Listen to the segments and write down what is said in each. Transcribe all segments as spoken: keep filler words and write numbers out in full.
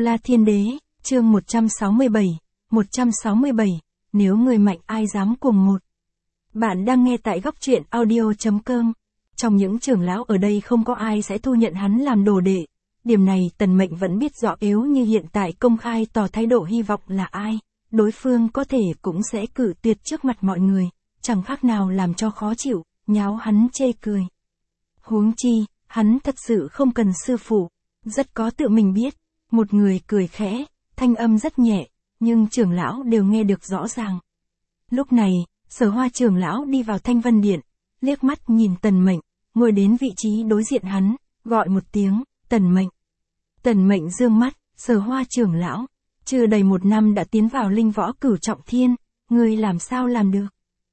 La Thiên Đế, chương một trăm sáu mươi bảy, một trăm sáu mươi bảy, nếu người mạnh ai dám cuồng một. Bạn đang nghe tại góc truyện audio chấm com. Trong những trưởng lão ở đây không có ai sẽ thu nhận hắn làm đồ đệ. Điểm này Tần Mệnh vẫn biết rõ, yếu như hiện tại công khai tỏ thái độ hy vọng là ai, đối phương có thể cũng sẽ cự tuyệt trước mặt mọi người, chẳng khác nào làm cho khó chịu, nháo hắn chê cười. Huống chi, hắn thật sự không cần sư phụ, rất có tự mình biết. Một người cười khẽ, thanh âm rất nhẹ, nhưng trưởng lão đều nghe được rõ ràng. Lúc này, Sở Hoa trưởng lão đi vào Thanh Vân Điện, liếc mắt nhìn Tần Mệnh, ngồi đến vị trí đối diện hắn, gọi một tiếng, Tần Mệnh. Tần Mệnh dương mắt, Sở Hoa trưởng lão, chưa đầy một năm đã tiến vào linh võ cửu trọng thiên, ngươi làm sao làm được?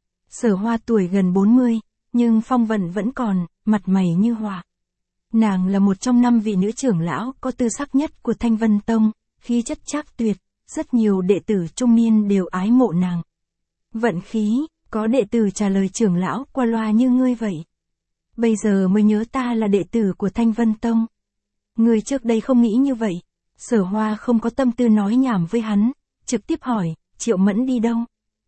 Sở Hoa tuổi gần bốn mươi, nhưng phong vận vẫn còn, mặt mày như họa. Nàng là một trong năm vị nữ trưởng lão có tư sắc nhất của Thanh Vân Tông, khí chất trác tuyệt, rất nhiều đệ tử trung niên đều ái mộ nàng. Vận khí, có đệ tử trả lời trưởng lão qua loa như ngươi vậy. Bây giờ mới nhớ ta là đệ tử của Thanh Vân Tông. Ngươi trước đây không nghĩ như vậy. Sở Hoa không có tâm tư nói nhảm với hắn, trực tiếp hỏi, Triệu Mẫn đi đâu?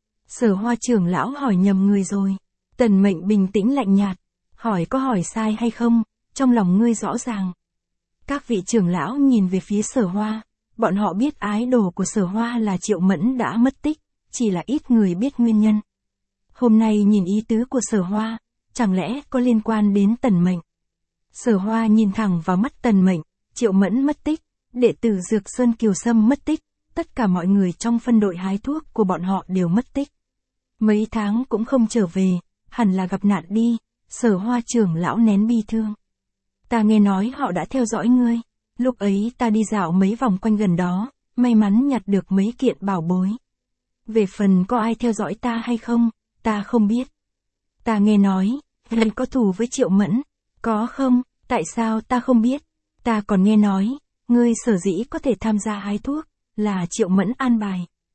Sở Hoa trưởng lão hỏi nhầm người rồi. Tần Mệnh bình tĩnh lạnh nhạt, hỏi có hỏi sai hay không, trong lòng ngươi rõ ràng. Các vị trưởng lão nhìn về phía Sở Hoa, bọn họ biết ái đồ của Sở Hoa là Triệu Mẫn đã mất tích, chỉ là ít người biết nguyên nhân. Hôm nay nhìn ý tứ của Sở Hoa, chẳng lẽ có liên quan đến Tần Mệnh? Sở Hoa nhìn thẳng vào mắt Tần Mệnh, Triệu Mẫn mất tích, đệ tử Dược Sơn Kiều Sâm mất tích, tất cả mọi người trong phân đội hái thuốc của bọn họ đều mất tích. Mấy tháng cũng không trở về, hẳn là gặp nạn đi. Sở Hoa trưởng lão nén bi thương. Ta nghe nói họ đã theo dõi ngươi, lúc ấy ta đi dạo mấy vòng quanh gần đó, may mắn nhặt được mấy kiện bảo bối. Về phần có ai theo dõi ta hay không, ta không biết. Ta nghe nói, ngươi có thù với Triệu Mẫn, có không, tại sao ta không biết? Ta còn nghe nói, ngươi sở dĩ có thể tham gia hái thuốc, là Triệu Mẫn an bài.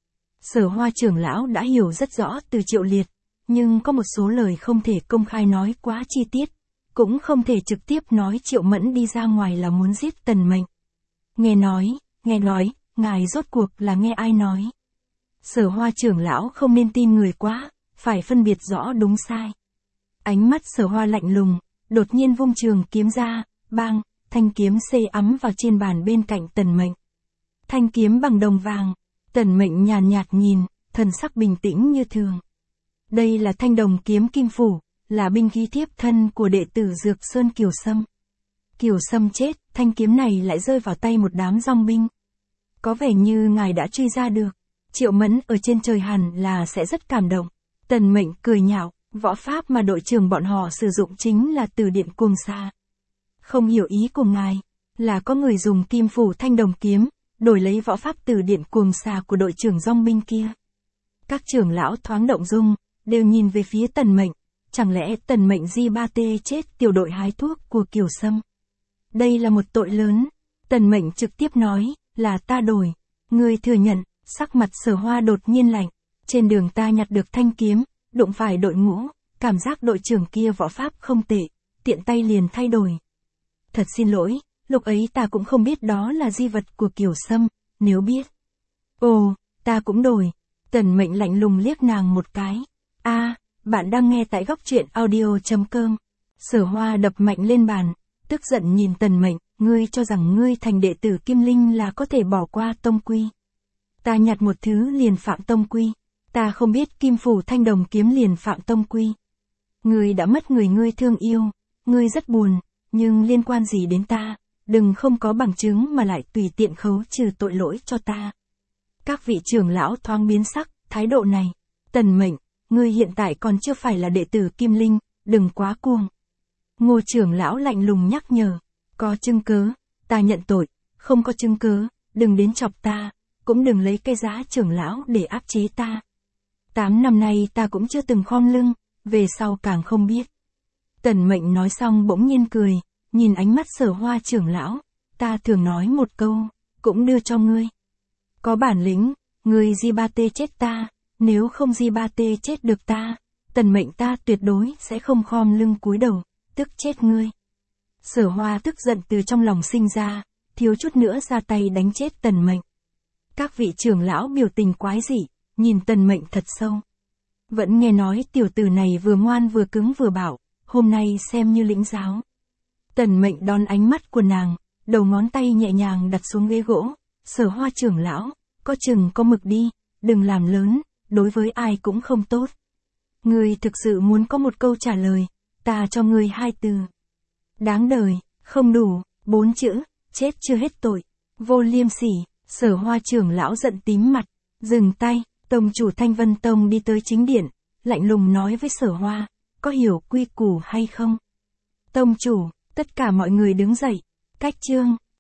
Sở Hoa trưởng lão đã hiểu rất rõ từ Triệu Liệt, nhưng có một số lời không thể công khai nói quá chi tiết, cũng không thể trực tiếp nói Triệu Mẫn đi ra ngoài là muốn giết Tần Mệnh. Nghe nói, nghe nói, ngài rốt cuộc là nghe ai nói? Sở Hoa trưởng lão không nên tin người quá, phải phân biệt rõ đúng sai. Ánh mắt Sở Hoa lạnh lùng, đột nhiên vung trường kiếm ra, bang, thanh kiếm xê ấm vào trên bàn bên cạnh Tần Mệnh. Thanh kiếm bằng đồng vàng, Tần Mệnh nhàn nhạt nhìn, thần sắc bình tĩnh như thường. Đây là thanh đồng kiếm kim phủ, là binh khí thiếp thân của đệ tử Dược Sơn Kiều Sâm. Kiều Sâm chết, thanh kiếm này lại rơi vào tay một đám dòng binh. Có vẻ như ngài đã truy ra được. Triệu Mẫn ở trên trời hẳn là sẽ rất cảm động. Tần Mệnh cười nhạo, võ pháp mà đội trưởng bọn họ sử dụng chính là từ điện cuồng xa. Không hiểu ý của ngài, là có người dùng kim phủ thanh đồng kiếm, đổi lấy võ pháp từ điện cuồng xa của đội trưởng dòng binh kia. Các trưởng lão thoáng động dung, đều nhìn về phía Tần Mệnh, chẳng lẽ Tần Mệnh Di Ba Tê chết tiểu đội hái thuốc của Kiều Sâm? Đây là một tội lớn. Tần Mệnh trực tiếp nói, là ta đổi. Ngươi thừa nhận, sắc mặt Sở Hoa đột nhiên lạnh. Trên đường ta nhặt được thanh kiếm, đụng phải đội ngũ, cảm giác đội trưởng kia võ pháp không tệ, tiện tay liền thay đổi. Thật xin lỗi, lúc ấy ta cũng không biết đó là di vật của Kiều Sâm, nếu biết. Ồ, ta cũng đổi. Tần Mệnh lạnh lùng liếc nàng một cái. A, à, bạn đang nghe tại góc truyện audio chấm com. Sở Hoa đập mạnh lên bàn, tức giận nhìn Tần Mệnh, ngươi cho rằng ngươi thành đệ tử Kim Linh là có thể bỏ qua tông quy. Ta nhặt một thứ liền phạm tông quy, ta không biết kim phủ thanh đồng kiếm liền phạm tông quy. Ngươi đã mất người ngươi thương yêu, ngươi rất buồn, nhưng liên quan gì đến ta, đừng không có bằng chứng mà lại tùy tiện khấu trừ tội lỗi cho ta. Các vị trưởng lão thoáng biến sắc, thái độ này, Tần Mệnh, ngươi hiện tại còn chưa phải là đệ tử Kim Linh, đừng quá cuồng. Ngô trưởng lão lạnh lùng nhắc nhở, có chứng cớ, ta nhận tội, không có chứng cớ, đừng đến chọc ta, cũng đừng lấy cái giá trưởng lão để áp chế ta. Tám năm nay ta cũng chưa từng khom lưng, về sau càng không biết. Tần Mệnh nói xong bỗng nhiên cười, nhìn ánh mắt Sở Hoa trưởng lão, ta thường nói một câu, cũng đưa cho ngươi. Có bản lĩnh, ngươi Di Ba Tê chết ta, nếu không Di Ba Tê chết được ta, Tần Mệnh ta tuyệt đối sẽ không khom lưng cúi đầu, tức chết ngươi. Sở Hoa tức giận từ trong lòng sinh ra, thiếu chút nữa ra tay đánh chết Tần Mệnh. Các vị trưởng lão biểu tình quái dị, nhìn Tần Mệnh thật sâu. Vẫn nghe nói tiểu tử này vừa ngoan vừa cứng vừa bạo, hôm nay xem như lĩnh giáo. Tần Mệnh đón ánh mắt của nàng, đầu ngón tay nhẹ nhàng đặt xuống ghế gỗ, Sở Hoa trưởng lão, có chừng có mực đi, đừng làm lớn, đối với ai cũng không tốt. Ngươi thực sự muốn có một câu trả lời, ta cho ngươi hai từ. Đáng đời, không đủ, bốn chữ, chết chưa hết tội, vô liêm sỉ. Sở Hoa trưởng lão giận tím mặt, dừng tay, tông chủ Thanh Vân Tông đi tới chính điện, lạnh lùng nói với Sở Hoa, có hiểu quy củ hay không? Tông chủ, tất cả mọi người đứng dậy, cách chương.